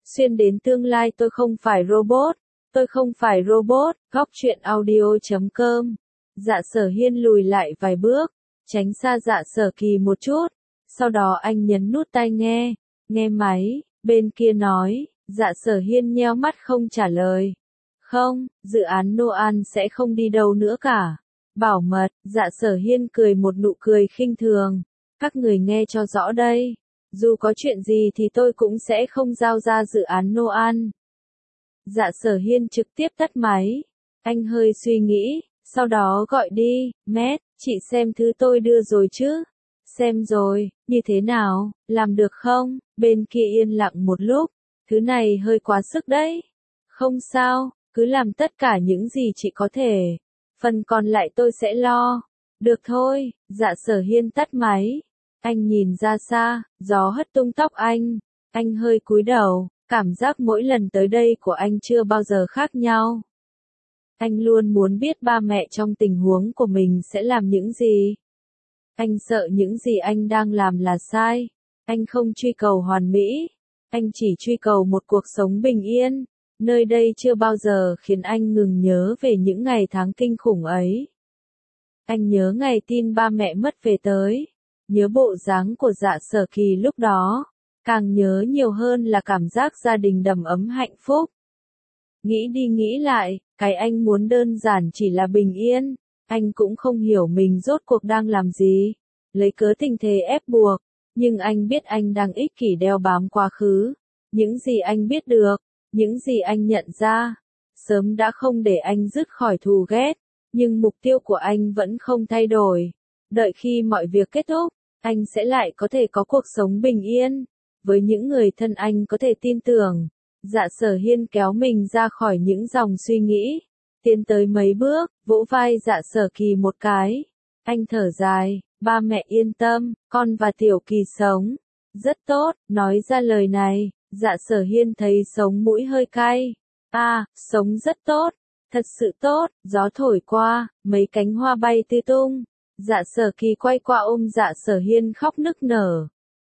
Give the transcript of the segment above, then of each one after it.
xuyên đến tương lai tôi không phải robot, tôi không phải robot, góc truyện audio.com. Dạ Sở Hiên lùi lại vài bước, tránh xa Dạ Sở Kỳ một chút, sau đó anh nhấn nút tai nghe, nghe máy, bên kia nói, Dạ Sở Hiên nheo mắt không trả lời. Không, dự án Noan sẽ không đi đâu nữa cả. Bảo mật, Dạ Sở Hiên cười một nụ cười khinh thường. Các người nghe cho rõ đây. Dù có chuyện gì thì tôi cũng sẽ không giao ra dự án Noan. Dạ Sở Hiên trực tiếp tắt máy. Anh hơi suy nghĩ, sau đó gọi đi, Matt, chị xem thứ tôi đưa rồi chứ? Xem rồi, như thế nào, làm được không? Bên kia yên lặng một lúc, thứ này hơi quá sức đấy. Không sao, cứ làm tất cả những gì chị có thể. Phần còn lại tôi sẽ lo. Được thôi, Dạ Sở Hiên tắt máy. Anh nhìn ra xa, gió hất tung tóc anh hơi cúi đầu, cảm giác mỗi lần tới đây của anh chưa bao giờ khác nhau. Anh luôn muốn biết ba mẹ trong tình huống của mình sẽ làm những gì. Anh sợ những gì anh đang làm là sai. Anh không truy cầu hoàn mỹ. Anh chỉ truy cầu một cuộc sống bình yên. Nơi đây chưa bao giờ khiến anh ngừng nhớ về những ngày tháng kinh khủng ấy. Anh nhớ ngày tin ba mẹ mất về tới. Nhớ bộ dáng của Dạ Sở Kỳ lúc đó. Càng nhớ nhiều hơn là cảm giác gia đình đầm ấm hạnh phúc. Nghĩ đi nghĩ lại, cái anh muốn đơn giản chỉ là bình yên. Anh cũng không hiểu mình rốt cuộc đang làm gì. Lấy cớ tình thế ép buộc. Nhưng anh biết anh đang ích kỷ đeo bám quá khứ. Những gì anh biết được, những gì anh nhận ra, sớm đã không để anh dứt khỏi thù ghét. Nhưng mục tiêu của anh vẫn không thay đổi. Đợi khi mọi việc kết thúc, anh sẽ lại có thể có cuộc sống bình yên. Với những người thân anh có thể tin tưởng. Dạ Sở Hiên kéo mình ra khỏi những dòng suy nghĩ. Tiến tới mấy bước, vỗ vai Dạ Sở Kỳ một cái. Anh thở dài, ba mẹ yên tâm, con và Tiểu Kỳ sống. Rất tốt, nói ra lời này, Dạ Sở Hiên thấy sống mũi hơi cay. Sống rất tốt, thật sự tốt, gió thổi qua, mấy cánh hoa bay tươi tung. Dạ Sở Kỳ quay qua ôm Dạ Sở Hiên khóc nức nở.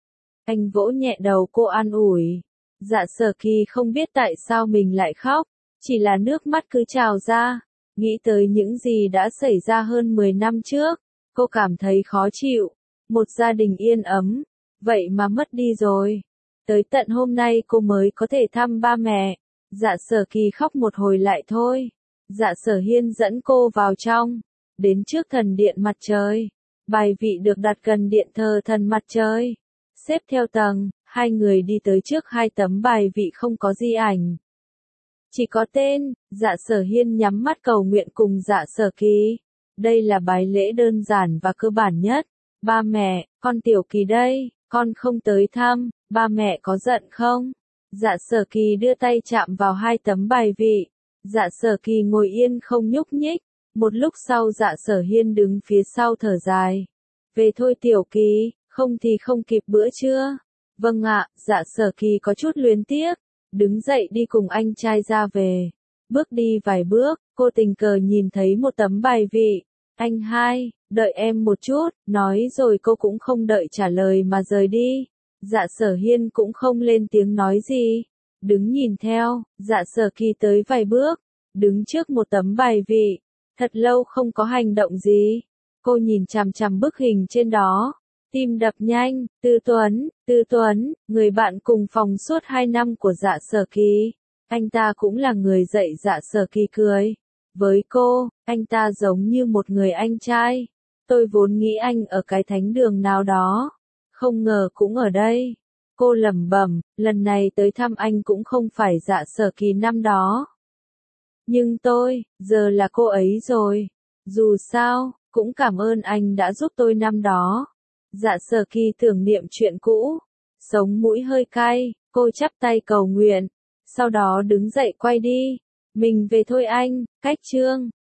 Anh vỗ nhẹ đầu cô an ủi. Dạ Sở Kỳ không biết tại sao mình lại khóc, chỉ là nước mắt cứ trào ra. Nghĩ tới những gì đã xảy ra hơn 10 năm trước, cô cảm thấy khó chịu. Một gia đình yên ấm, vậy mà mất đi rồi. Tới tận hôm nay cô mới có thể thăm ba mẹ. Dạ Sở Kỳ khóc một hồi lại thôi. Dạ Sở Hiên dẫn cô vào trong, đến trước thần điện mặt trời. Bài vị được đặt gần điện thờ thần mặt trời. Xếp theo tầng, hai người đi tới trước hai tấm bài vị không có di ảnh. Chỉ có tên, Dạ Sở Hiên nhắm mắt cầu nguyện cùng Dạ Sở Kỳ. Đây là bái lễ đơn giản và cơ bản nhất. Ba mẹ, con Tiểu Kỳ đây, con không tới thăm, ba mẹ có giận không? Dạ Sở Kỳ đưa tay chạm vào hai tấm bài vị. Dạ Sở Kỳ ngồi yên không nhúc nhích. Một lúc sau Dạ Sở Hiên đứng phía sau thở dài. Về thôi Tiểu Kỳ, không thì không kịp bữa trưa. Vâng ạ, Dạ Sở Kỳ có chút luyến tiếc. Đứng dậy đi cùng anh trai ra về. Bước đi vài bước, cô tình cờ nhìn thấy một tấm bài vị. Anh hai, đợi em một chút, nói rồi cô cũng không đợi trả lời mà rời đi. Dạ Sở Hiên cũng không lên tiếng nói gì. Đứng nhìn theo, Dạ Sở Kỳ tới vài bước. Đứng trước một tấm bài vị. Thật lâu không có hành động gì. Cô nhìn chằm chằm bức hình trên đó. Tim đập nhanh, Tư Tuấn, người bạn cùng phòng suốt 2 năm của Dạ Sở Kỳ. Anh ta cũng là người dạy Dạ Sở Kỳ cười. Với cô, anh ta giống như một người anh trai. Tôi vốn nghĩ anh ở cái thánh đường nào đó. Không ngờ cũng ở đây. Cô lẩm bẩm, lần này tới thăm anh cũng không phải Dạ Sở Kỳ năm đó. Nhưng tôi, giờ là cô ấy rồi. Dù sao, cũng cảm ơn anh đã giúp tôi năm đó. Dạ Sở Kỳ tưởng niệm chuyện cũ. Sống mũi hơi cay, cô chắp tay cầu nguyện. Sau đó đứng dậy quay đi. Mình về thôi anh, cách chương.